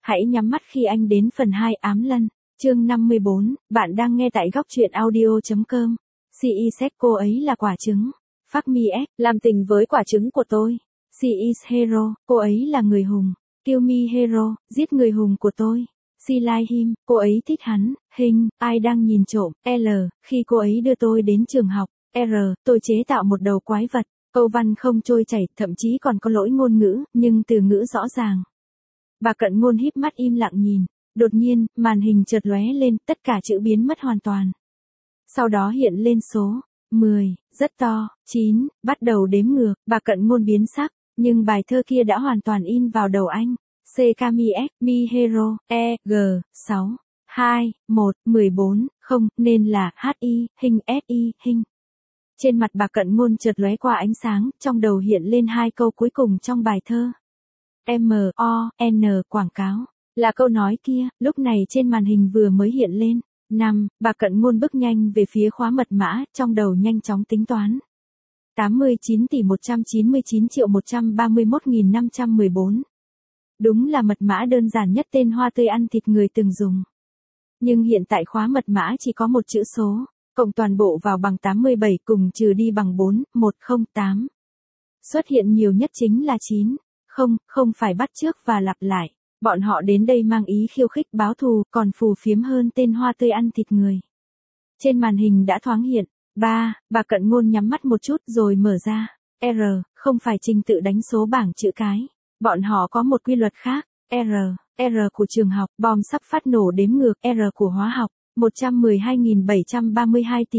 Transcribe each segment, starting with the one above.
Hãy nhắm mắt khi anh đến phần 2 ám lân. Chương 54, bạn đang nghe tại góc truyện audio.com. She is cô ấy là quả trứng. Fuck me X, làm tình với quả trứng của tôi. She is hero, cô ấy là người hùng. Kill me hero, giết người hùng của tôi. She like him, cô ấy thích hắn. Hình, ai đang nhìn trộm. L, khi cô ấy đưa tôi đến trường học. R, tôi chế tạo một đầu quái vật. Câu văn không trôi chảy, thậm chí còn có lỗi ngôn ngữ, nhưng từ ngữ rõ ràng. Bà Cận Ngôn híp mắt im lặng nhìn. Đột nhiên, màn hình chợt lóe lên, tất cả chữ biến mất hoàn toàn. Sau đó hiện lên số 10, rất to, 9, bắt đầu đếm ngược, bà Cận Ngôn biến sắc, nhưng bài thơ kia đã hoàn toàn in vào đầu anh. C Kami X, Mi Hero, E, G, 6, 2, 1, 14, 0, nên là H-I, hình S-I, hình. Trên mặt bà Cận Ngôn chợt lóe qua ánh sáng, trong đầu hiện lên hai câu cuối cùng trong bài thơ. M-O-N quảng cáo, là câu nói kia, lúc này trên màn hình vừa mới hiện lên. 5, bà Cận Ngôn bước nhanh về phía khóa mật mã, trong đầu nhanh chóng tính toán. 89.199.131.514. Đúng là mật mã đơn giản nhất tên hoa tươi ăn thịt người từng dùng. Nhưng hiện tại khóa mật mã chỉ có một chữ số, cộng toàn bộ vào bằng 87 cùng trừ đi bằng 4, 108. Xuất hiện nhiều nhất chính là 9. Không phải bắt chước và lặp lại. Bọn họ đến đây mang ý khiêu khích báo thù, còn phù phiếm hơn tên hoa tươi ăn thịt người. Trên màn hình đã thoáng hiện. 3, bà Cận Ngôn nhắm mắt một chút rồi mở ra. R, không phải trình tự đánh số bảng chữ cái. Bọn họ có một quy luật khác. R của trường học, bom sắp phát nổ đếm ngược. R của hóa học, 112.732 tỷ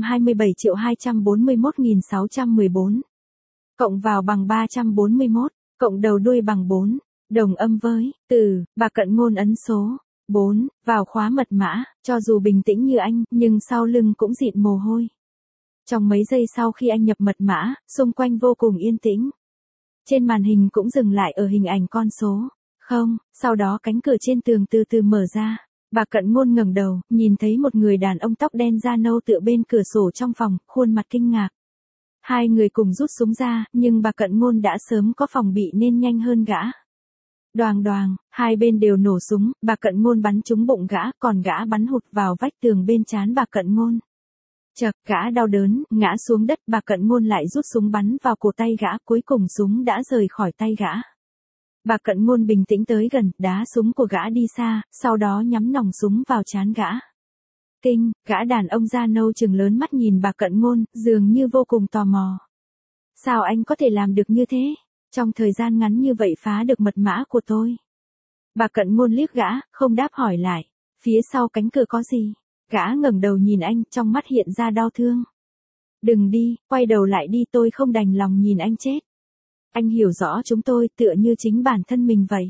127.241.614. Cộng vào bằng 341. Cộng đầu đuôi bằng 4, đồng âm với từ, bà Cận Ngôn ấn số 4 vào khóa mật mã, cho dù bình tĩnh như anh, nhưng sau lưng cũng dịn mồ hôi. Trong mấy giây sau khi anh nhập mật mã, xung quanh vô cùng yên tĩnh. Trên màn hình cũng dừng lại ở hình ảnh con số 0, sau đó cánh cửa trên tường từ từ mở ra. Bà Cận Ngôn ngẩng đầu, nhìn thấy một người đàn ông tóc đen da nâu tựa bên cửa sổ trong phòng, khuôn mặt kinh ngạc. Hai người cùng rút súng ra, nhưng bà Cận Ngôn đã sớm có phòng bị nên nhanh hơn gã. Đoàng đoàng, hai bên đều nổ súng, bà Cận Ngôn bắn trúng bụng gã, còn gã bắn hụt vào vách tường bên trán bà Cận Ngôn. Chậc, gã đau đớn, ngã xuống đất, bà Cận Ngôn lại rút súng bắn vào cổ tay gã, cuối cùng súng đã rời khỏi tay gã. Bà Cận Ngôn bình tĩnh tới gần, đá súng của gã đi xa, sau đó nhắm nòng súng vào trán gã. Kinh, gã đàn ông da nâu trừng lớn mắt nhìn bà Cận Ngôn, dường như vô cùng tò mò. Sao anh có thể làm được như thế? Trong thời gian ngắn như vậy phá được mật mã của tôi. Bà Cận Ngôn liếc gã, không đáp hỏi lại. Phía sau cánh cửa có gì? Gã ngẩng đầu nhìn anh, trong mắt hiện ra đau thương. Đừng đi, quay đầu lại đi, tôi không đành lòng nhìn anh chết. Anh hiểu rõ chúng tôi, tựa như chính bản thân mình vậy.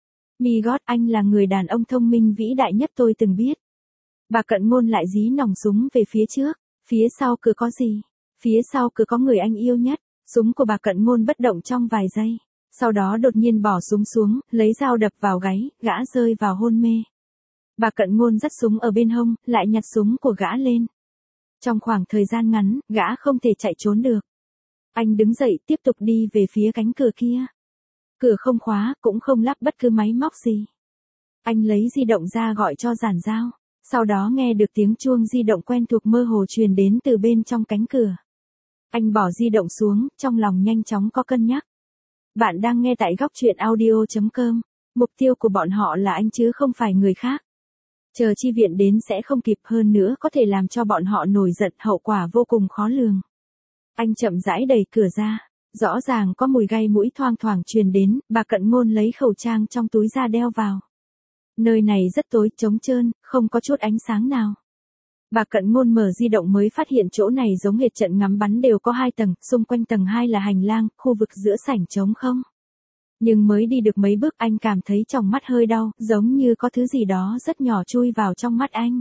My God, anh là người đàn ông thông minh vĩ đại nhất tôi từng biết. Bà Cận Ngôn lại dí nòng súng về phía trước. Phía sau cửa có gì? Phía sau cửa có người anh yêu nhất. Súng của bà Cận Ngôn bất động trong vài giây. Sau đó đột nhiên bỏ súng xuống, lấy dao đập vào gáy, gã rơi vào hôn mê. Bà Cận Ngôn dắt súng ở bên hông, lại nhặt súng của gã lên. Trong khoảng thời gian ngắn, gã không thể chạy trốn được. Anh đứng dậy tiếp tục đi về phía cánh cửa kia. Cửa không khóa, cũng không lắp bất cứ máy móc gì. Anh lấy di động ra gọi cho Giản Giao. Sau đó nghe được tiếng chuông di động quen thuộc mơ hồ truyền đến từ bên trong cánh cửa. Anh bỏ di động xuống, trong lòng nhanh chóng có cân nhắc. Bạn đang nghe tại góc truyện audio.com. Mục tiêu của bọn họ là anh chứ không phải người khác. Chờ chi viện đến sẽ không kịp, hơn nữa có thể làm cho bọn họ nổi giận, hậu quả vô cùng khó lường. Anh chậm rãi đẩy cửa ra. Rõ ràng có mùi gai mũi thoang thoảng truyền đến, bà Cận Ngôn lấy khẩu trang trong túi ra đeo vào. Nơi này rất tối, trống trơn, không có chút ánh sáng nào. Bà Cận Ngôn mở di động mới phát hiện chỗ này giống hệt trận ngắm bắn, đều có 2 tầng, xung quanh tầng 2 là hành lang, khu vực giữa sảnh trống không. Nhưng mới đi được mấy bước anh cảm thấy trong mắt hơi đau, giống như có thứ gì đó rất nhỏ chui vào trong mắt anh.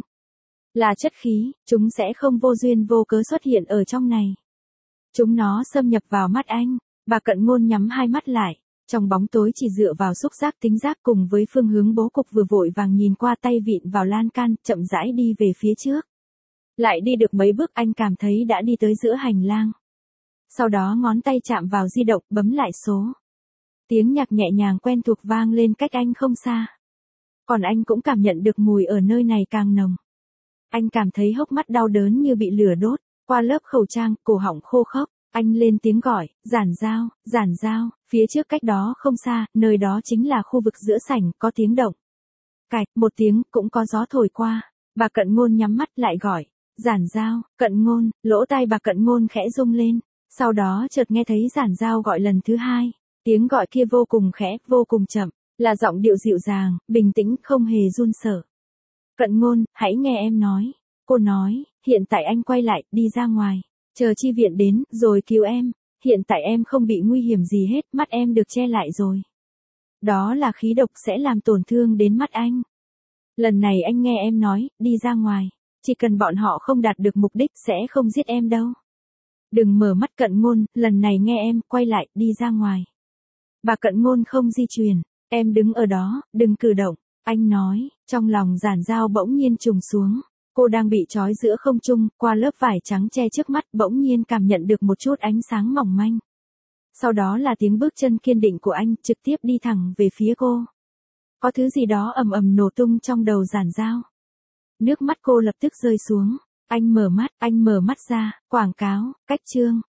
Là chất khí, chúng sẽ không vô duyên vô cớ xuất hiện ở trong này. Chúng nó xâm nhập vào mắt anh. Bà Cận Ngôn nhắm hai mắt lại. Trong bóng tối chỉ dựa vào xúc giác tính giác cùng với phương hướng bố cục vừa vội vàng nhìn qua, tay vịn vào lan can, chậm rãi đi về phía trước. Lại đi được mấy bước anh cảm thấy đã đi tới giữa hành lang. Sau đó ngón tay chạm vào di động, bấm lại số. Tiếng nhạc nhẹ nhàng quen thuộc vang lên cách anh không xa. Còn anh cũng cảm nhận được mùi ở nơi này càng nồng. Anh cảm thấy hốc mắt đau đớn như bị lửa đốt, qua lớp khẩu trang, cổ họng khô khốc. Anh lên tiếng gọi, Giản Giao, phía trước cách đó không xa, nơi đó chính là khu vực giữa sảnh, có tiếng động. Cạch, một tiếng, cũng có gió thổi qua. Bà Cận Ngôn nhắm mắt lại gọi, Giản Giao, Cận Ngôn, lỗ tai bà Cận Ngôn khẽ rung lên. Sau đó chợt nghe thấy Giản Giao gọi lần thứ hai. Tiếng gọi kia vô cùng khẽ, vô cùng chậm, là giọng điệu dịu dàng, bình tĩnh, không hề run sợ. Cận Ngôn, hãy nghe em nói. Cô nói, hiện tại anh quay lại, đi ra ngoài. Chờ chi viện đến, rồi cứu em. Hiện tại em không bị nguy hiểm gì hết, mắt em được che lại rồi. Đó là khí độc sẽ làm tổn thương đến mắt anh. Lần này anh nghe em nói, đi ra ngoài. Chỉ cần bọn họ không đạt được mục đích sẽ không giết em đâu. Đừng mở mắt Cận Ngôn, lần này nghe em, quay lại, đi ra ngoài. Bà Cận Ngôn không di chuyển. Em đứng ở đó, đừng cử động. Anh nói, trong lòng Giản Giao bỗng nhiên trùng xuống. Cô đang bị trói giữa không trung, qua lớp vải trắng che trước mắt, bỗng nhiên cảm nhận được một chút ánh sáng mỏng manh. Sau đó là tiếng bước chân kiên định của anh, trực tiếp đi thẳng về phía cô. Có thứ gì đó ầm ầm nổ tung trong đầu Giản Giao. Nước mắt cô lập tức rơi xuống. Anh mở mắt ra, quảng cáo, cách chương.